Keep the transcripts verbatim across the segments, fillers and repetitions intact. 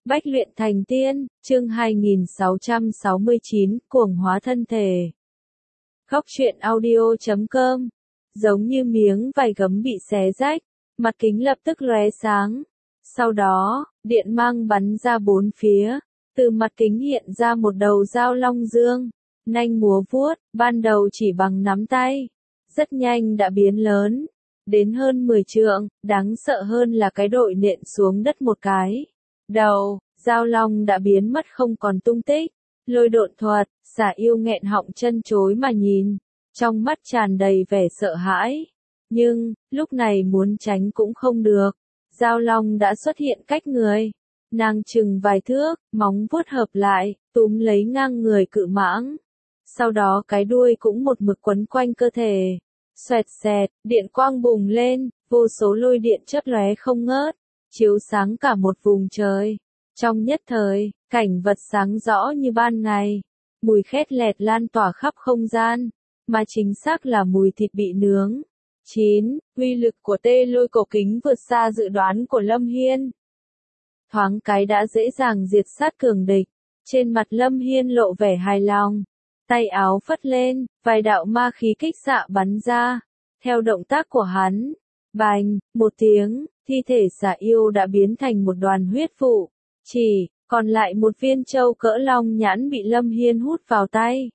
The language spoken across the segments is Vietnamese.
Bách luyện thành tiên, chương hai nghìn sáu trăm sáu mươi chín, cuồng hóa thân thể. Góc truyện audio chấm com. Giống như miếng vải gấm bị xé rách, mặt kính lập tức lóe sáng. Sau đó, điện mang bắn ra bốn phía, từ mặt kính hiện ra một đầu dao long dương, nanh múa vuốt, ban đầu chỉ bằng nắm tay, rất nhanh đã biến lớn, đến hơn mười trượng, đáng sợ hơn là cái đội nện xuống đất một cái. Đầu, dao long đã biến mất không còn tung tích. Lôi độn thuật, xả yêu nghẹn họng chân chối mà nhìn, trong mắt tràn đầy vẻ sợ hãi. Nhưng, lúc này muốn tránh cũng không được. Dao long đã xuất hiện cách người. Nàng chừng vài thước, móng vuốt hợp lại, túm lấy ngang người cự mãng. Sau đó cái đuôi cũng một mực quấn quanh cơ thể. Xoẹt xẹt, điện quang bùng lên, vô số lôi điện chớp lóe không ngớt, chiếu sáng cả một vùng trời. Trong nhất thời, cảnh vật sáng rõ như ban ngày, mùi khét lẹt lan tỏa khắp không gian, mà chính xác là mùi thịt bị nướng. chín. Uy lực của tê lôi cổ kính vượt xa dự đoán của Lâm Hiên. Thoáng cái đã dễ dàng diệt sát cường địch, trên mặt Lâm Hiên lộ vẻ hài lòng, tay áo phất lên, vài đạo ma khí kích xạ bắn ra, theo động tác của hắn, bành, một tiếng, thi thể xà yêu đã biến thành một đoàn huyết vụ. Chỉ còn lại một viên châu cỡ long nhãn bị Lâm Hiên hút vào tay.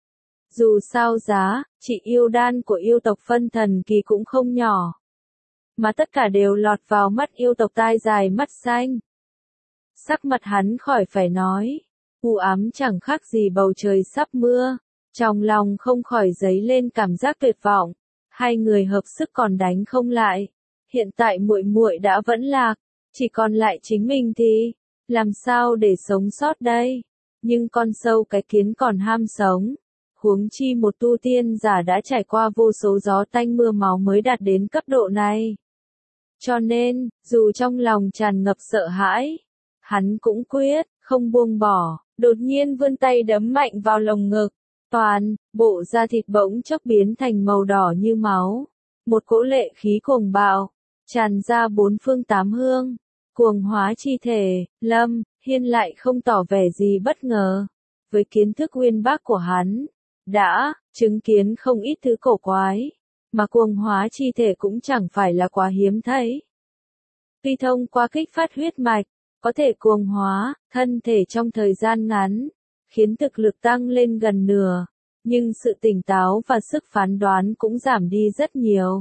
Dù sao giá, chỉ yêu đan của yêu tộc phân thần kỳ cũng không nhỏ. Mà tất cả đều lọt vào mắt yêu tộc tai dài mắt xanh. Sắc mặt hắn khỏi phải nói. U ám chẳng khác gì bầu trời sắp mưa. Trong lòng không khỏi dấy lên cảm giác tuyệt vọng. Hai người hợp sức còn đánh không lại. Hiện tại muội muội đã vẫn lạc. Chỉ còn lại chính mình thì làm sao để sống sót đây? Nhưng con sâu cái kiến còn ham sống. Huống chi một tu tiên giả đã trải qua vô số gió tanh mưa máu mới đạt đến cấp độ này. Cho nên, dù trong lòng tràn ngập sợ hãi, hắn cũng quyết, không buông bỏ, đột nhiên vươn tay đấm mạnh vào lồng ngực. Toàn, bộ da thịt bỗng chốc biến thành màu đỏ như máu. Một cỗ lệ khí cuồng bạo, tràn ra bốn phương tám hướng. Cuồng hóa chi thể, Lâm Hiên lại không tỏ vẻ gì bất ngờ. Với kiến thức uyên bác của hắn, đã chứng kiến không ít thứ cổ quái, mà cuồng hóa chi thể cũng chẳng phải là quá hiếm thấy. Tuy thông qua kích phát huyết mạch, có thể cuồng hóa thân thể trong thời gian ngắn, khiến thực lực tăng lên gần nửa, nhưng sự tỉnh táo và sức phán đoán cũng giảm đi rất nhiều.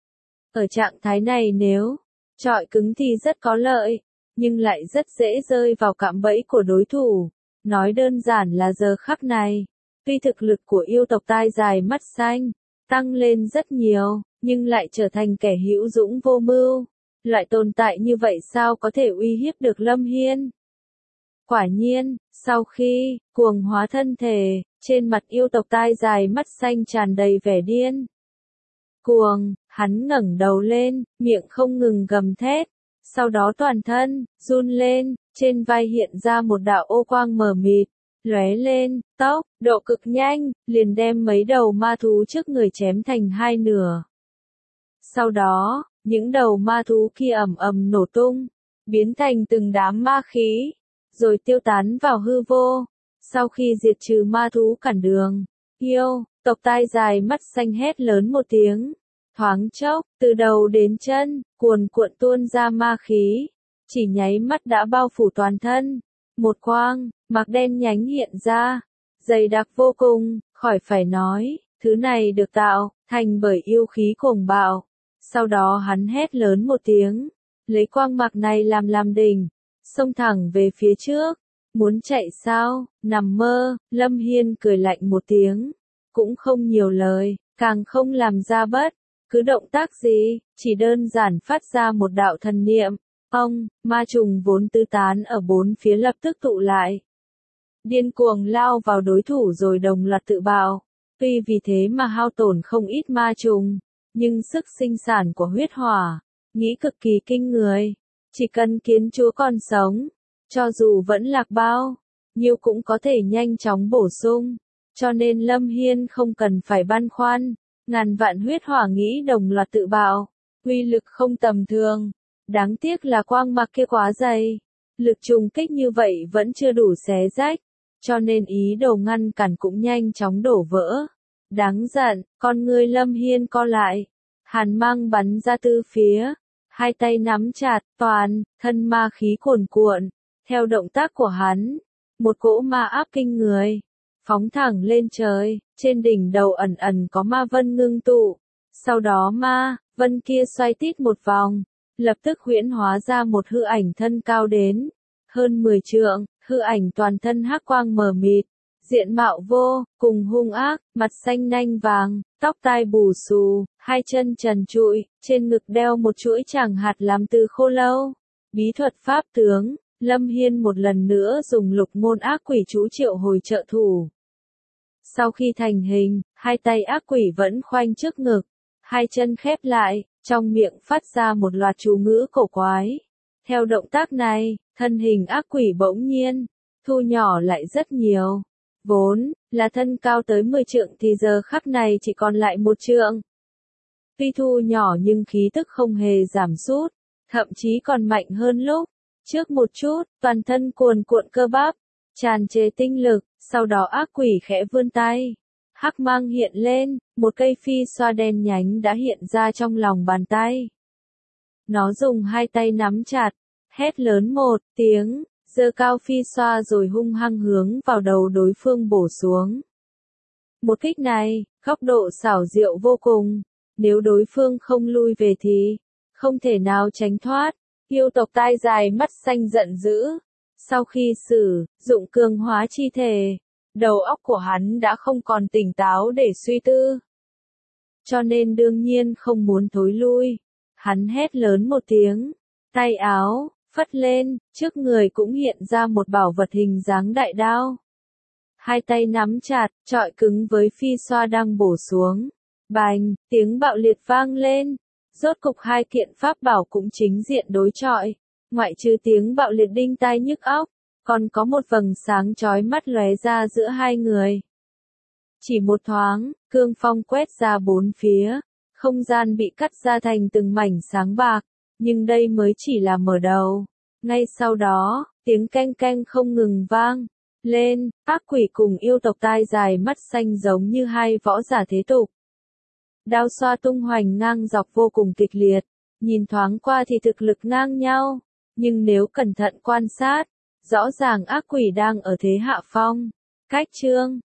Ở trạng thái này nếu chọi cứng thì rất có lợi, nhưng lại rất dễ rơi vào cạm bẫy của đối thủ. Nói đơn giản là giờ khắc này, tuy thực lực của yêu tộc tai dài mắt xanh tăng lên rất nhiều, nhưng lại trở thành kẻ hữu dũng vô mưu. Loại tồn tại như vậy sao có thể uy hiếp được Lâm Hiên? Quả nhiên, sau khi cuồng hóa thân thể, trên mặt yêu tộc tai dài mắt xanh tràn đầy vẻ điên. Cuồng, hắn ngẩng đầu lên, miệng không ngừng gầm thét, sau đó toàn thân run lên, trên vai hiện ra một đạo ô quang mờ mịt, lóe lên, tốc độ cực nhanh, liền đem mấy đầu ma thú trước người chém thành hai nửa. Sau đó, những đầu ma thú kia ầm ầm nổ tung, biến thành từng đám ma khí, rồi tiêu tán vào hư vô. Sau khi diệt trừ ma thú cản đường, yêu tộc tai dài mắt xanh hét lớn một tiếng. Thoáng chốc, từ đầu đến chân, cuồn cuộn tuôn ra ma khí, chỉ nháy mắt đã bao phủ toàn thân. Một quang mạc đen nhánh hiện ra, dày đặc vô cùng, khỏi phải nói, thứ này được tạo thành bởi yêu khí cuồng bạo. Sau đó hắn hét lớn một tiếng, lấy quang mạc này làm làm đỉnh, xông thẳng về phía trước. Muốn chạy sao? Nằm mơ. Lâm Hiên cười lạnh một tiếng, cũng không nhiều lời, càng không làm ra bất cứ động tác gì, chỉ đơn giản phát ra một đạo thần niệm. Ông, ma trùng vốn tứ tán ở bốn phía lập tức tụ lại, điên cuồng lao vào đối thủ rồi đồng loạt tự bạo. Tuy vì thế mà hao tổn không ít ma trùng, nhưng sức sinh sản của huyết hỏa, nghĩ cực kỳ kinh người. Chỉ cần kiến chúa còn sống, cho dù vẫn lạc bao nhiêu cũng có thể nhanh chóng bổ sung. Cho nên Lâm Hiên không cần phải băn khoăn, ngàn vạn huyết hỏa nghĩ đồng loạt tự bạo, uy lực không tầm thường. Đáng tiếc là quang mạc kia quá dày, Lực trùng kích như vậy vẫn chưa đủ xé rách, cho nên ý đồ ngăn cản cũng nhanh chóng đổ vỡ. Đáng giận, con ngươi Lâm Hiên co lại. Hàn mang bắn ra từ phía, hai tay nắm chặt, toàn thân ma khí cuồn cuộn. Theo động tác của hắn, một cỗ ma áp kinh người, phóng thẳng lên trời, trên đỉnh đầu ẩn ẩn có ma vân ngưng tụ. Sau đó ma vân kia xoay tít một vòng, lập tức huyễn hóa ra một hư ảnh thân cao đến hơn mười trượng, hư ảnh toàn thân hắc quang mờ mịt, diện mạo vô cùng hung ác, mặt xanh nanh vàng, tóc tai bù xù, hai chân trần trụi, trên ngực đeo một chuỗi tràng hạt làm từ khô lâu. Bí thuật pháp tướng, Lâm Hiên một lần nữa dùng lục môn ác quỷ chú triệu hồi trợ thủ. Sau khi thành hình, hai tay ác quỷ vẫn khoanh trước ngực, hai chân khép lại, trong miệng phát ra một loạt chú ngữ cổ quái. Theo động tác này, thân hình ác quỷ bỗng nhiên thu nhỏ lại rất nhiều. Vốn là thân cao tới mười trượng thì giờ khắc này chỉ còn lại một trượng. Tuy thu nhỏ nhưng khí tức không hề giảm sút, thậm chí còn mạnh hơn lúc trước một chút, toàn thân cuồn cuộn cơ bắp, tràn trề tinh lực, sau đó ác quỷ khẽ vươn tay. Hắc mang hiện lên, một cây phi xoa đen nhánh đã hiện ra trong lòng bàn tay. Nó dùng hai tay nắm chặt, hét lớn một tiếng, giơ cao phi xoa rồi hung hăng hướng vào đầu đối phương bổ xuống. Một kích này, góc độ xảo diệu vô cùng, nếu đối phương không lui về thì không thể nào tránh thoát. Yêu tộc tai dài mắt xanh giận dữ, sau khi sử dụng cường hóa chi thể, đầu óc của hắn đã không còn tỉnh táo để suy tư. Cho nên đương nhiên không muốn thối lui. Hắn hét lớn một tiếng, tay áo phất lên, trước người cũng hiện ra một bảo vật hình dáng đại đao. Hai tay nắm chặt, chọi cứng với phi xoa đang bổ xuống. Bành, tiếng bạo liệt vang lên. Rốt cục hai kiện pháp bảo cũng chính diện đối chọi. Ngoại trừ tiếng bạo liệt đinh tai nhức óc, còn có một vầng sáng chói mắt lóe ra giữa hai người. Chỉ một thoáng, cương phong quét ra bốn phía, không gian bị cắt ra thành từng mảnh sáng bạc, nhưng đây mới chỉ là mở đầu. Ngay sau đó, tiếng canh canh không ngừng vang lên, ác quỷ cùng yêu tộc tai dài mắt xanh giống như hai võ giả thế tục. Đao xoa tung hoành ngang dọc vô cùng kịch liệt, nhìn thoáng qua thì thực lực ngang nhau, nhưng nếu cẩn thận quan sát, rõ ràng ác quỷ đang ở thế hạ phong. Cách chương